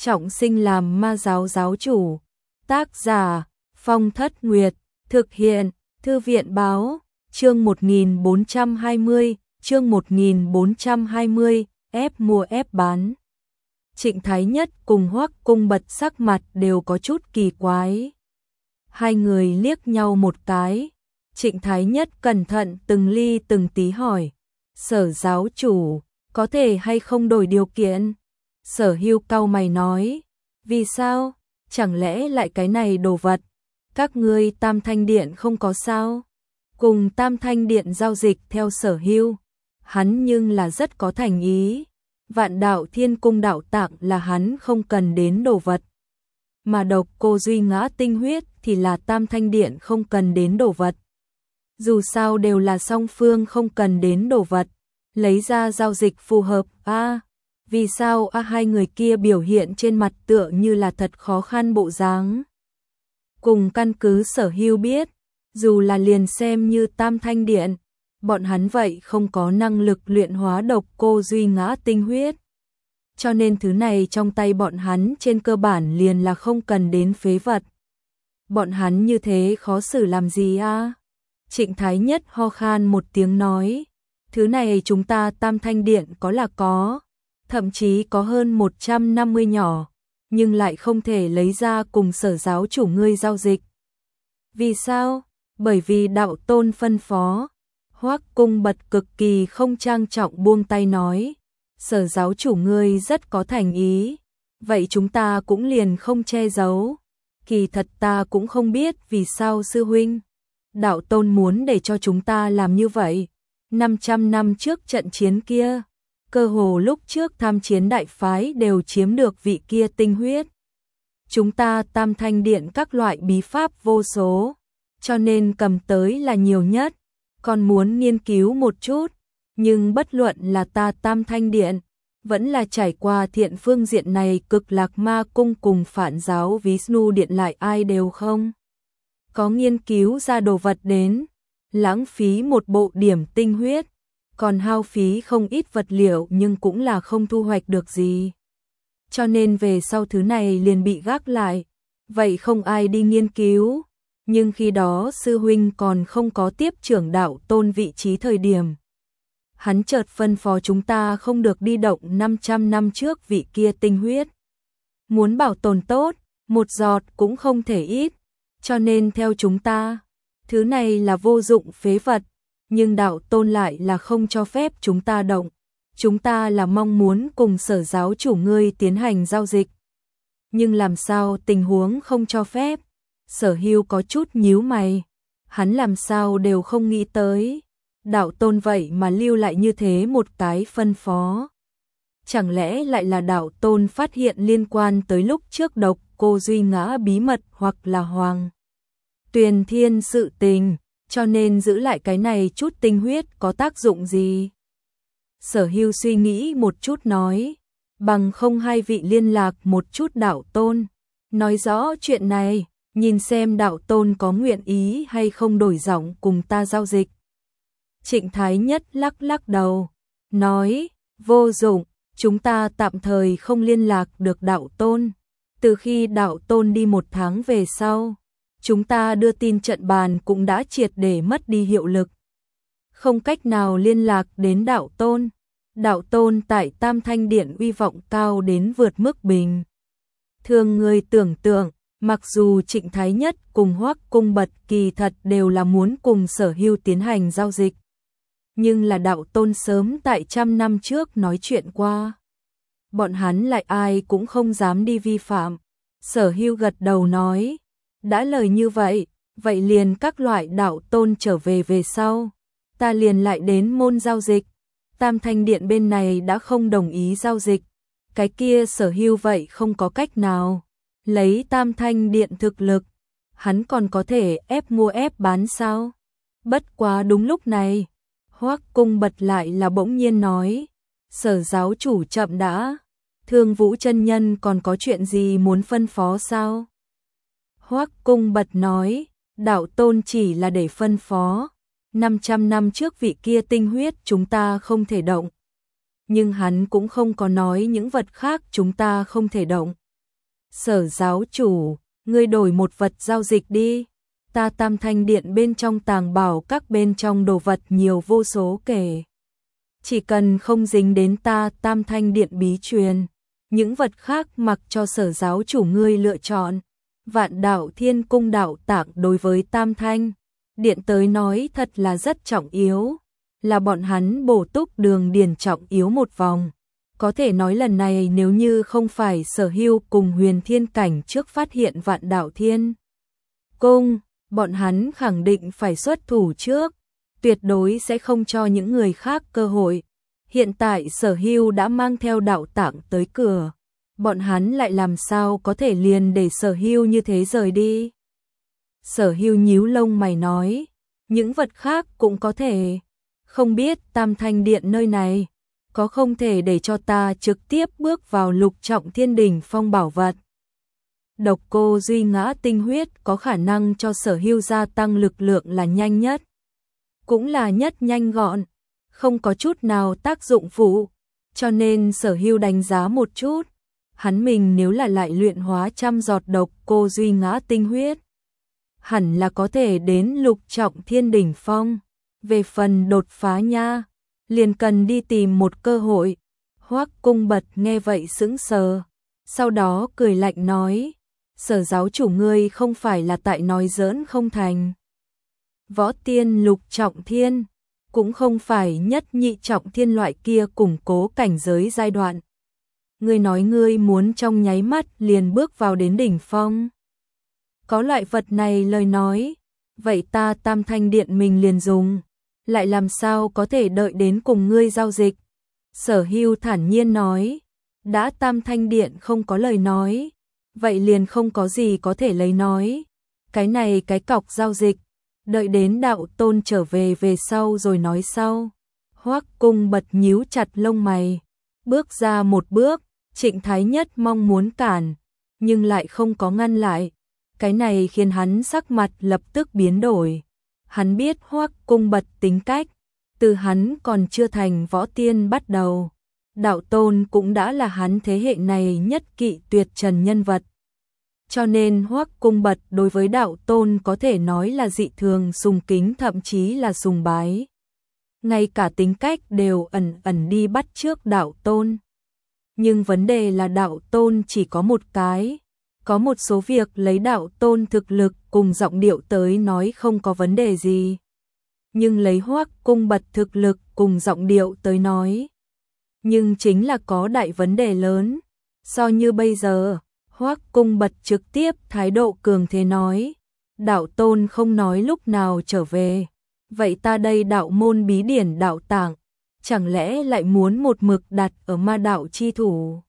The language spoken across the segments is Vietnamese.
trọng sinh làm ma giáo giáo chủ. Tác giả Phong Thất Nguyệt. Thực hiện Thư viện Báo. Chương 1420. Chương 1420. Ép mua ép bán. Trịnh Thái Nhất cùng Hoắc Cung Bật sắc mặt đều có chút kỳ quái. Hai người liếc nhau một cái. Trịnh Thái Nhất cẩn thận từng ly từng tí hỏi: Sở giáo chủ, có thể hay không đổi điều kiện? Sở Hưu cau mày nói: Vì sao? Chẳng lẽ lại cái này đồ vật các ngươi Tam Thanh Điện không có sao? Cùng Tam Thanh Điện giao dịch theo Sở Hưu, hắn nhưng là rất có thành ý. Vạn Đạo Thiên Cung đạo tạng là hắn không cần đến đồ vật, mà độc cô duy ngã tinh huyết thì là Tam Thanh Điện không cần đến đồ vật. Dù sao đều là song phương không cần đến đồ vật, lấy ra giao dịch phù hợp. Vì sao hai người kia biểu hiện trên mặt tựa như là thật khó khăn bộ dáng? Cùng căn cứ Sở Hưu biết, dù là liền xem như Tam Thanh Điện, bọn hắn vậy không có năng lực luyện hóa độc cô duy ngã tinh huyết. Cho nên thứ này trong tay bọn hắn trên cơ bản liền là không cần đến phế vật. Bọn hắn như thế khó xử làm gì a? Trịnh Thái Nhất ho khan một tiếng nói: Thứ này chúng ta Tam Thanh Điện có là có, thậm chí có hơn 150 nhỏ, nhưng lại không thể lấy ra cùng Sở giáo chủ ngươi giao dịch. Vì sao? Bởi vì đạo tôn phân phó. Hoắc Cung Bật cực kỳ không trang trọng buông tay nói: Sở giáo chủ ngươi rất có thành ý, vậy chúng ta cũng liền không che giấu. Kỳ thật ta cũng không biết vì sao sư huynh đạo tôn muốn để cho chúng ta làm như vậy. 500 năm trước trận chiến kia, cơ hồ lúc trước tham chiến đại phái đều chiếm được vị kia tinh huyết. Chúng ta Tam Thanh Điện các loại bí pháp vô số, cho nên cầm tới là nhiều nhất, còn muốn nghiên cứu một chút. Nhưng bất luận là ta Tam Thanh Điện, vẫn là trải qua thiện phương diện này Cực Lạc Ma Cung cùng Phản giáo Vishnu Điện lại ai đều không có nghiên cứu ra đồ vật đến. Lãng phí một bộ điểm tinh huyết, còn hao phí không ít vật liệu nhưng cũng là không thu hoạch được gì. Cho nên về sau thứ này liền bị gác lại, vậy không ai đi nghiên cứu. Nhưng khi đó sư huynh còn không có tiếp trưởng đạo tôn vị trí thời điểm, hắn chợt phân phó chúng ta không được đi động 500 năm trước vị kia tinh huyết. Muốn bảo tồn tốt, một giọt cũng không thể ít, cho nên theo chúng ta, thứ này là vô dụng phế vật, nhưng đạo tôn lại là không cho phép chúng ta động. Chúng ta là mong muốn cùng Sở giáo chủ ngươi tiến hành giao dịch. Nhưng làm sao tình huống không cho phép? Sở Hưu có chút nhíu mày, hắn làm sao đều không nghĩ tới. Đạo tôn vậy mà lưu lại như thế một cái phân phó. Chẳng lẽ lại là đạo tôn phát hiện liên quan tới lúc trước độc cô duy ngã bí mật hoặc là Hoàng Tuyền Thiên sự tình, cho nên giữ lại cái này chút tinh huyết có tác dụng gì? Sở Hưu suy nghĩ một chút nói: Bằng không hai vị liên lạc một chút đạo tôn, nói rõ chuyện này, nhìn xem đạo tôn có nguyện ý hay không đổi giọng cùng ta giao dịch. Trịnh Thái Nhất lắc lắc đầu, nói: Vô dụng, chúng ta tạm thời không liên lạc được đạo tôn. Từ khi đạo tôn đi 1 tháng về sau, chúng ta đưa tin trận bàn cũng đã triệt để mất đi hiệu lực. Không cách nào liên lạc đến đạo tôn. Đạo tôn tại Tam Thanh Điện uy vọng cao đến vượt mức bình thường người tưởng tượng. Mặc dù Trịnh Thái Nhất cùng Hoắc Cung Bật kỳ thật đều là muốn cùng Sở Hưu tiến hành giao dịch, nhưng là đạo tôn sớm tại 100 năm trước nói chuyện qua, bọn hắn lại ai cũng không dám đi vi phạm. Sở Hưu gật đầu nói: Đã lời như vậy, vậy liền các loại đạo tôn trở về sau, ta liền lại đến môn giao dịch. Tam Thanh Điện bên này đã không đồng ý giao dịch, cái kia Sở Hưu vậy không có cách nào. Lấy Tam Thanh Điện thực lực, hắn còn có thể ép mua ép bán sao? Bất quá đúng lúc này, Hoắc Cung Bật lại là bỗng nhiên nói: Sở giáo chủ chậm đã, Thương Vũ chân nhân còn có chuyện gì muốn phân phó sao? Hoắc Cung Bật nói: Đạo tôn chỉ là để phân phó, 500 năm trước vị kia tinh huyết chúng ta không thể động. Nhưng hắn cũng không có nói những vật khác chúng ta không thể động. Sở giáo chủ, ngươi đổi một vật giao dịch đi. Ta Tam Thanh Điện bên trong tàng bảo các bên trong đồ vật nhiều vô số kể. Chỉ cần không dính đến ta Tam Thanh Điện bí truyền, những vật khác mặc cho sở giáo chủ ngươi lựa chọn. Vạn Đạo Thiên Cung đạo tạng đối với Tam Thanh Điện tới nói thật là rất trọng yếu, là bọn hắn bổ túc Đường Điền trọng yếu một vòng. Có thể nói lần này nếu như không phải Sở Hưu cùng Huyền Thiên Cảnh trước phát hiện Vạn Đạo Thiên Cung, bọn hắn khẳng định phải xuất thủ trước, tuyệt đối sẽ không cho những người khác cơ hội. Hiện tại Sở Hưu đã mang theo đạo tạng tới cửa, bọn hắn lại làm sao có thể liền để Sở Hưu như thế rời đi. Sở Hưu nhíu lông mày nói, những vật khác cũng có thể, không biết Tam Thanh Điện nơi này có không thể để cho ta trực tiếp bước vào lục trọng thiên đỉnh phong bảo vật. Độc cô duy ngã tinh huyết có khả năng cho Sở Hưu gia tăng lực lượng là nhanh nhất, cũng là nhất nhanh gọn, không có chút nào tác dụng phụ, cho nên Sở Hưu đánh giá một chút, hắn mình nếu là lại luyện hóa trăm giọt độc cô duy ngã tinh huyết, hẳn là có thể đến lục trọng thiên đỉnh phong. Về phần đột phá nha, liền cần đi tìm một cơ hội. Hoắc Cung Bật nghe vậy sững sờ, sau đó cười lạnh nói, Sở giáo chủ ngươi không phải là tại nói giỡn không thành. Võ tiên lục trọng thiên, cũng không phải nhất nhị trọng thiên loại kia củng cố cảnh giới giai đoạn. Ngươi nói ngươi muốn trong nháy mắt liền bước vào đến đỉnh phong. Có loại vật này lời nói, vậy ta Tam Thanh Điện mình liền dùng, lại làm sao có thể đợi đến cùng ngươi giao dịch. Sở Hưu thản nhiên nói, đã Tam Thanh Điện không có lời nói, vậy liền không có gì có thể lấy nói. Cái này cái cọc giao dịch, đợi đến đạo tôn trở về sau rồi nói sau. Hoắc Cung Bật nhíu chặt lông mày, bước ra một bước, Trịnh Thái Nhất mong muốn cản, nhưng lại không có ngăn lại. Cái này khiến hắn sắc mặt lập tức biến đổi. Hắn biết Hoắc Cung Bật tính cách, từ hắn còn chưa thành võ tiên bắt đầu, đạo tôn cũng đã là hắn thế hệ này nhất kỵ tuyệt trần nhân vật. Cho nên Hoắc Cung Bật đối với đạo tôn có thể nói là dị thường sùng kính, thậm chí là sùng bái. Ngay cả tính cách đều ẩn ẩn đi bắt chước đạo tôn. Nhưng vấn đề là đạo tôn chỉ có một cái. Có một số việc lấy đạo tôn thực lực cùng giọng điệu tới nói không có vấn đề gì. Nhưng lấy Hoắc Cung Bật thực lực cùng giọng điệu tới nói, nhưng chính là có đại vấn đề lớn. So như bây giờ, Hoắc Cung Bật trực tiếp thái độ cường thế nói, đạo tôn không nói lúc nào trở về, vậy ta đây đạo môn bí điển đạo tạng, chẳng lẽ lại muốn một mực đặt ở ma đạo chi thủ.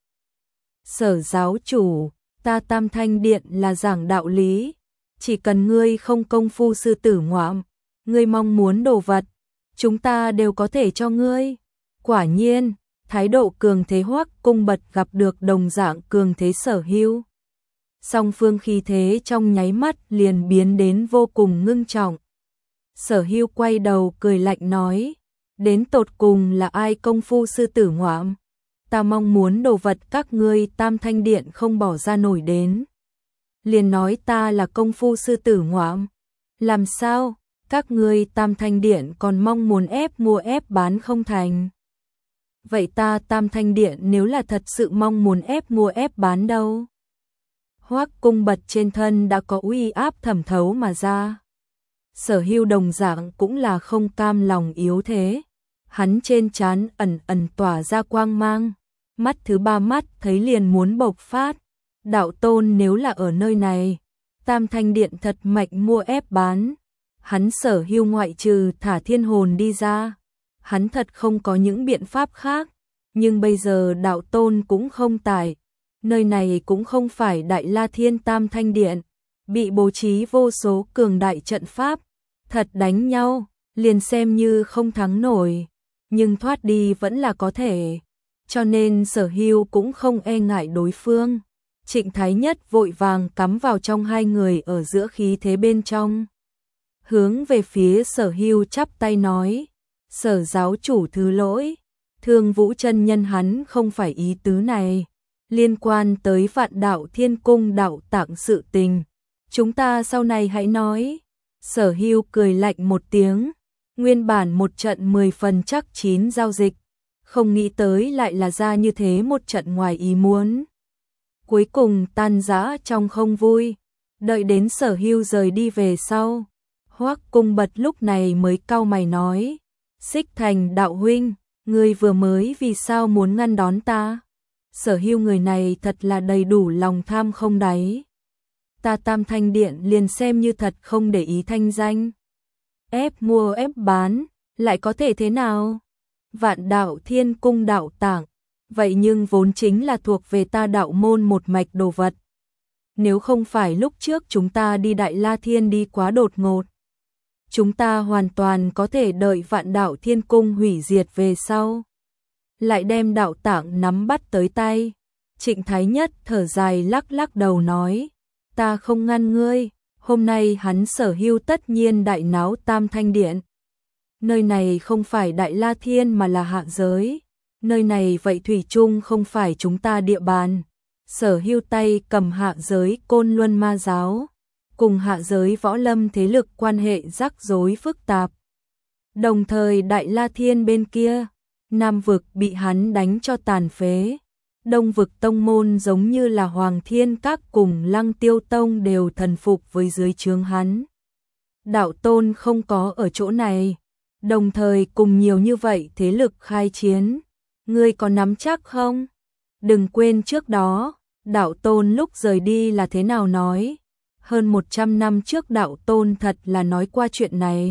Sở giáo chủ, ta Tam Thanh Điện là giảng đạo lý, chỉ cần ngươi không công phu sư tử ngoạm, ngươi mong muốn đồ vật, chúng ta đều có thể cho ngươi. Quả nhiên, thái độ cường thế Hoắc Cung Bật gặp được đồng dạng cường thế Sở Hưu. Song phương khí thế trong nháy mắt liền biến đến vô cùng ngưng trọng. Sở Hưu quay đầu cười lạnh nói, đến tột cùng là ai công phu sư tử ngoạm? Ta mong muốn đồ vật các ngươi Tam Thanh Điện không bỏ ra nổi đến. Liền nói ta là công phu sư tử ngoạm. Làm sao, các ngươi Tam Thanh Điện còn mong muốn ép mua ép bán không thành? Vậy ta Tam Thanh Điện nếu là thật sự mong muốn ép mua ép bán đâu? Hoắc Cung Bật trên thân đã có uy áp thẩm thấu mà ra. Sở Hưu đồng dạng cũng là không cam lòng yếu thế. Hắn trên trán ẩn ẩn tỏa ra quang mang, mắt thứ ba mắt thấy liền muốn bộc phát. Đạo tôn nếu là ở nơi này, Tam Thanh Điện thật mạnh mua ép bán. Hắn Sở Hưu ngoại trừ thả thiên hồn đi ra, hắn thật không có những biện pháp khác. Nhưng bây giờ đạo tôn cũng không tại, nơi này cũng không phải Đại La Thiên Tam Thanh Điện, bị bố trí vô số cường đại trận pháp, thật đánh nhau, liền xem như không thắng nổi, nhưng thoát đi vẫn là có thể. Cho nên Sở Hưu cũng không e ngại đối phương. Trịnh Thái Nhất vội vàng cắm vào trong hai người ở giữa khí thế bên trong. Hướng về phía Sở Hưu chắp tay nói, Sở giáo chủ thứ lỗi, Thương Vũ chân nhân hắn không phải ý tứ này. liên quan tới Vạn Đạo Thiên Cung đạo tạng sự tình. Chúng ta sau này hãy nói. Sở Hưu cười lạnh một tiếng, nguyên bản một trận 10 phần chắc chín giao dịch, không nghĩ tới lại là ra như thế một trận ngoài ý muốn. Cuối cùng tan rã trong không vui, đợi đến Sở Hưu rời đi về sau. Hoắc Cung Bật lúc này mới cau mày nói, Xích Thành đạo huynh, ngươi vừa mới vì sao muốn ngăn đón ta? Sở Hưu người này thật là đầy đủ lòng tham không đáy. Ta Tam Thanh Điện liền xem như thật không để ý thanh danh. Ép mua ép bán, lại có thể thế nào? Vạn Đạo Thiên Cung đạo tạng, vậy nhưng vốn chính là thuộc về ta đạo môn một mạch đồ vật. Nếu không phải lúc trước chúng ta đi Đại La Thiên đi quá đột ngột, chúng ta hoàn toàn có thể đợi Vạn Đạo Thiên Cung hủy diệt về sau, lại đem đạo tạng nắm bắt tới tay. Trịnh Thái Nhất thở dài lắc lắc đầu nói, ta không ngăn ngươi, hôm nay hắn Sở Hưu tất nhiên đại náo Tam Thanh Điện. Nơi này không phải Đại La Thiên mà là hạ giới, nơi này vậy thủy chung không phải chúng ta địa bàn. Sở Hưu tay cầm hạ giới Côn Luân Ma Giáo, cùng hạ giới võ lâm thế lực quan hệ rắc rối phức tạp. Đồng thời Đại La Thiên bên kia, Nam vực bị hắn đánh cho tàn phế. Đông vực tông môn giống như là Hoàng Thiên Các cùng Lăng Tiêu Tông đều thần phục với dưới trướng hắn. Đạo Tôn không có ở chỗ này, đồng thời cùng nhiều như vậy thế lực khai chiến. Ngươi có nắm chắc không? Đừng quên trước đó, Đạo Tôn lúc rời đi là thế nào nói. Hơn 100 năm trước Đạo Tôn thật là nói qua chuyện này.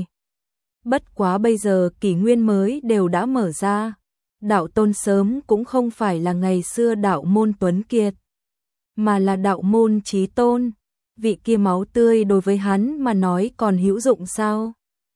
Bất quá bây giờ kỷ nguyên mới đều đã mở ra. Đạo Tôn sớm cũng không phải là ngày xưa đạo môn tuấn kiệt, mà là đạo môn chí tôn. Vị kia máu tươi đối với hắn mà nói còn hữu dụng sao?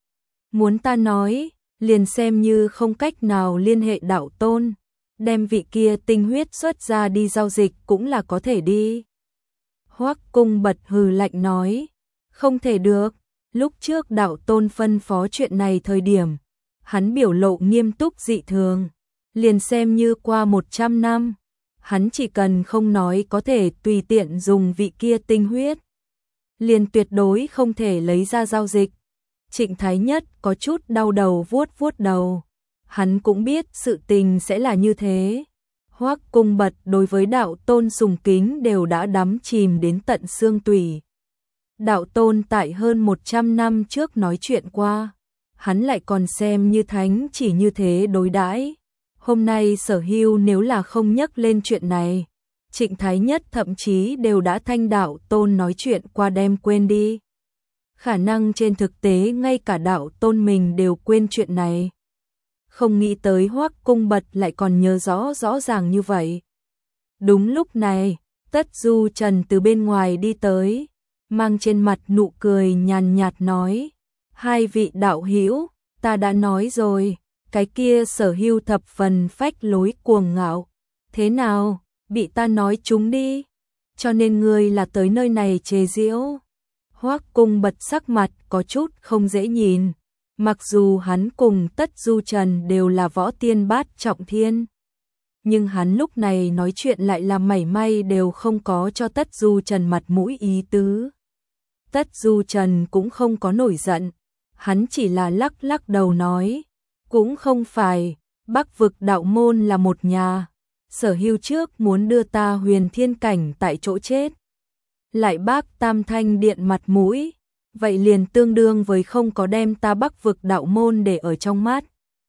Muốn ta nói, liền xem như không cách nào liên hệ Đạo Tôn, đem vị kia tinh huyết xuất ra đi giao dịch cũng là có thể đi. Hoắc Cung Bật hừ lạnh nói, không thể được. Lúc trước Đạo Tôn phân phó chuyện này thời điểm, hắn biểu lộ nghiêm túc dị thường. Liền xem như qua 100 năm, hắn chỉ cần không nói có thể tùy tiện dùng vị kia tinh huyết, liền tuyệt đối không thể lấy ra giao dịch. Trịnh Thái Nhất có chút đau đầu vuốt vuốt đầu, hắn cũng biết sự tình sẽ là như thế. Hoắc Cung Bật đối với Đạo Tôn sùng kính đều đã đắm chìm đến tận xương tủy. Đạo Tôn tại hơn 100 năm trước nói chuyện qua, hắn lại còn xem như thánh chỉ như thế đối đãi. Hôm nay Sở Hưu nếu là không nhắc lên chuyện này, Trịnh Thái Nhất thậm chí đều đã thanh Đạo Tôn nói chuyện qua đem quên đi. Khả năng trên thực tế ngay cả Đạo Tôn mình đều quên chuyện này. Không nghĩ tới Hoắc Cung Bật lại còn nhớ rõ ràng như vậy. Đúng lúc này, Tất Du Trần từ bên ngoài đi tới, mang trên mặt nụ cười nhàn nhạt nói, hai vị đạo hữu, ta đã nói rồi. Cái kia Sở Hưu thập phần phách lối cuồng ngạo. Thế nào, bị ta nói trúng đi. Cho nên ngươi là tới nơi này chế giễu. Hoắc Cung Bật sắc mặt có chút không dễ nhìn. Mặc dù hắn cùng Tất Du Trần đều là võ tiên bát trọng thiên, nhưng hắn lúc này nói chuyện lại là mảy may đều không có cho Tất Du Trần mặt mũi ý tứ. Tất Du Trần cũng không có nổi giận. Hắn chỉ là lắc lắc đầu nói, cũng không phải, Bắc vực đạo môn là một nhà. Sở Hưu trước muốn đưa ta Huyền Thiên Cảnh tại chỗ chết, lại bác Tam Thanh Điện mặt mũi, vậy liền tương đương với không có đem ta Bắc vực đạo môn để ở trong mắt.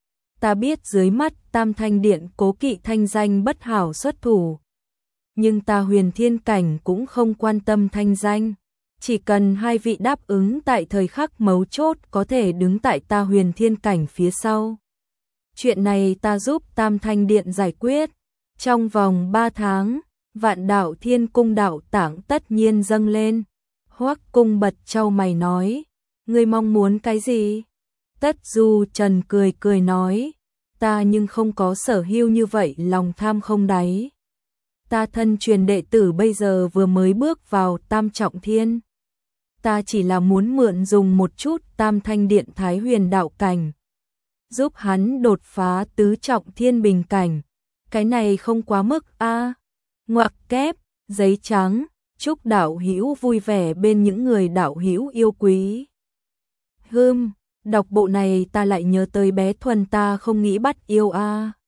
Ta biết dưới mắt Tam Thanh Điện cố kỵ thanh danh bất hảo xuất thủ, nhưng ta Huyền Thiên Cảnh cũng không quan tâm thanh danh. Chỉ cần hai vị đáp ứng tại thời khắc mấu chốt có thể đứng tại ta Huyền Thiên Cảnh phía sau. Chuyện này ta giúp Tam Thanh Điện giải quyết. Trong vòng 3 tháng, Vạn Đạo Thiên Cung đạo tạng tất nhiên dâng lên. Hoắc Cung Bật chau mày nói, ngươi mong muốn cái gì? Tất Du Trần cười cười nói, ta nhưng không có Sở Hưu như vậy lòng tham không đáy. Ta thân truyền đệ tử bây giờ vừa mới bước vào Tam Trọng Thiên. Ta chỉ là muốn mượn dùng một chút Tam Thanh Điện Thái Huyền đạo cảnh, giúp hắn đột phá tứ trọng thiên bình cảnh. Cái này không quá mức a. Ngoặc kép, giấy trắng, chúc đạo hữu vui vẻ bên những người đạo hữu yêu quý. Đọc bộ này ta lại nhớ tới bé Thuần ta không nghĩ bắt yêu a.